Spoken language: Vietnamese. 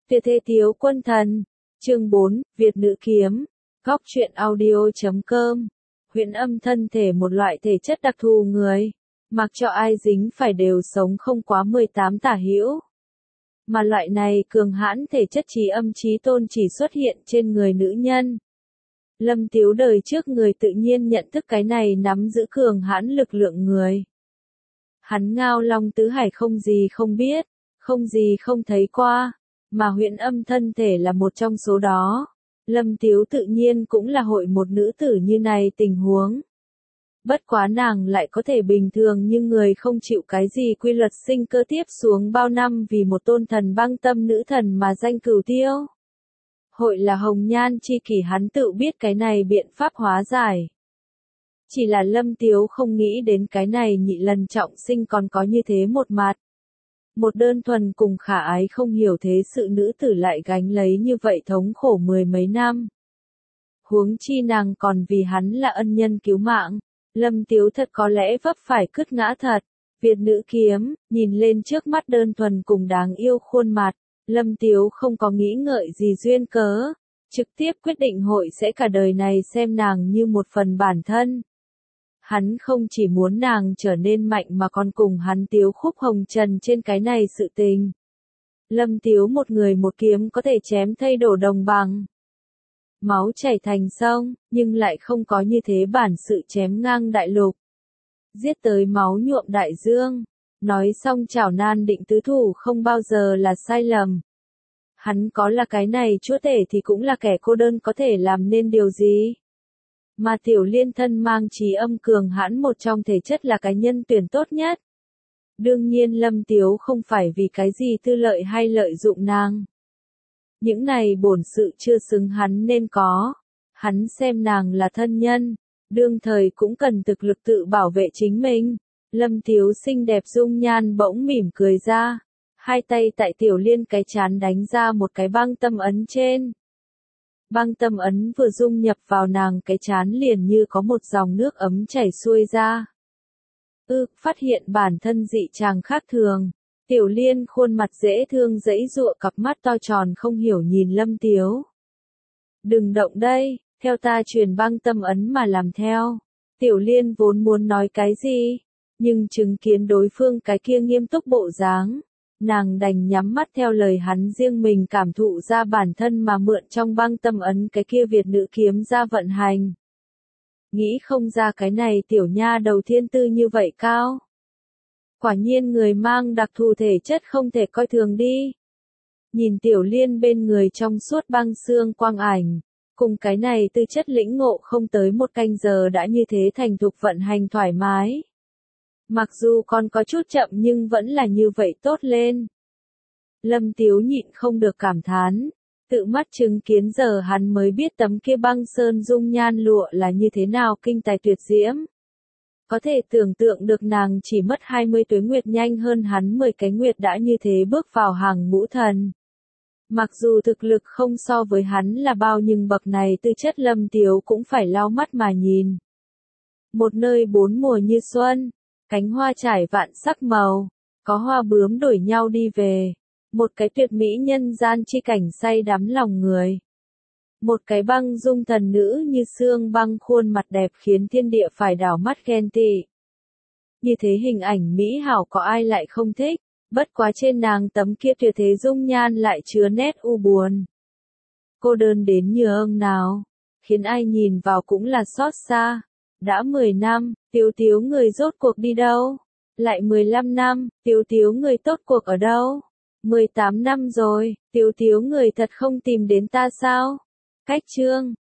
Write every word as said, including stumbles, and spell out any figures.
Tuyệt thế thiếu quân thần. Chương bốn, Việt nữ kiếm. Góc truyện audio chấm com. Huyễn âm thân thể một loại thể chất đặc thù người. Mặc cho ai dính phải đều sống không quá mười tám tả hữu. Mà loại này cường hãn thể chất trí âm trí tôn chỉ xuất hiện trên người nữ nhân. Lâm Tiếu đời trước người tự nhiên nhận thức cái này nắm giữ cường hãn lực lượng người. Hắn ngao long tứ hải không gì không biết, không gì không thấy qua, mà huyễn âm thân thể là một trong số đó. Lâm Tiếu tự nhiên cũng là hội một nữ tử như này tình huống. Bất quá nàng lại có thể bình thường nhưng người không chịu cái gì quy luật sinh cơ tiếp xuống bao năm vì một tôn thần băng tâm nữ thần mà danh cửu tiêu. Hội là hồng nhan chi kỷ hắn tự biết cái này biện pháp hóa giải. Chỉ là Lâm Tiếu không nghĩ đến cái này nhị lần trọng sinh còn có như thế một mặt. Một đơn thuần cùng khả ái không hiểu thế sự nữ tử lại gánh lấy như vậy thống khổ mười mấy năm. Huống chi nàng còn vì hắn là ân nhân cứu mạng. Lâm Tiếu thật có lẽ vấp phải cứt ngã thật. Việt nữ kiếm, nhìn lên trước mắt đơn thuần cùng đáng yêu khuôn mặt. Lâm Tiếu không có nghĩ ngợi gì duyên cớ. Trực tiếp quyết định hội sẽ cả đời này xem nàng như một phần bản thân. Hắn không chỉ muốn nàng trở nên mạnh mà còn cùng hắn Tiếu khúc hồng trần trên cái này sự tình. Lâm Tiếu một người một kiếm có thể chém thay đổ đồng bằng. Máu chảy thành sông, nhưng lại không có như thế bản sự chém ngang đại lục. Giết tới máu nhuộm đại dương. Nói xong chảo nan định tứ thủ không bao giờ là sai lầm. Hắn có là cái này chúa tể thì cũng là kẻ cô đơn có thể làm nên điều gì. Mà tiểu liên thân mang trí âm cường hãn một trong thể chất là cái nhân tuyển tốt nhất. Đương nhiên Lâm Tiếu không phải vì cái gì tư lợi hay lợi dụng nàng. Những này bổn sự chưa xứng hắn nên có. Hắn xem nàng là thân nhân. Đương thời cũng cần thực lực tự bảo vệ chính mình. Lâm Tiếu xinh đẹp dung nhan bỗng mỉm cười ra. Hai tay tại tiểu liên cái chán đánh ra một cái băng tâm ấn trên. Băng tâm ấn vừa dung nhập vào nàng cái chán liền như có một dòng nước ấm chảy xuôi ra. Ư, phát hiện bản thân dị chàng khác thường. Tiểu liên khuôn mặt dễ thương dãy dụa cặp mắt to tròn không hiểu nhìn Lâm Tiếu. Đừng động đây, theo ta truyền băng tâm ấn mà làm theo. Tiểu liên vốn muốn nói cái gì, nhưng chứng kiến đối phương cái kia nghiêm túc bộ dáng. Nàng đành nhắm mắt theo lời hắn riêng mình cảm thụ ra bản thân mà mượn trong băng tâm ấn cái kia Việt nữ kiếm ra vận hành. Nghĩ không ra cái này tiểu nha đầu thiên tư như vậy cao. Quả nhiên người mang đặc thù thể chất không thể coi thường đi. Nhìn tiểu liên bên người trong suốt băng xương quang ảnh. Cùng cái này tư chất lĩnh ngộ không tới một canh giờ đã như thế thành thục vận hành thoải mái. Mặc dù còn có chút chậm nhưng vẫn là như vậy tốt lên. Lâm Tiếu nhịn không được cảm thán. Tự mắt chứng kiến giờ hắn mới biết tấm kia băng sơn dung nhan lụa là như thế nào kinh tài tuyệt diễm. Có thể tưởng tượng được nàng chỉ mất hai mươi tuế nguyệt nhanh hơn hắn mười cái nguyệt đã như thế bước vào hàng ngũ thần. Mặc dù thực lực không so với hắn là bao nhưng bậc này tư chất Lâm Tiếu cũng phải lau mắt mà nhìn. Một nơi bốn mùa như xuân. Cánh hoa trải vạn sắc màu, có hoa bướm đổi nhau đi về. Một cái tuyệt mỹ nhân gian chi cảnh say đắm lòng người. Một cái băng dung thần nữ như xương băng khuôn mặt đẹp khiến thiên địa phải đảo mắt ghen tị. Như thế hình ảnh mỹ hảo có ai lại không thích, bất quá trên nàng tấm kia tuyệt thế dung nhan lại chứa nét u buồn. Cô đơn đến như ông nào, khiến ai nhìn vào cũng là xót xa. Đã mười năm, Tiếu Tiếu người rốt cuộc đi đâu? Lại mười lăm năm, Tiếu Tiếu người tốt cuộc ở đâu? mười tám năm rồi, Tiếu Tiếu người thật không tìm đến ta sao? Cách chương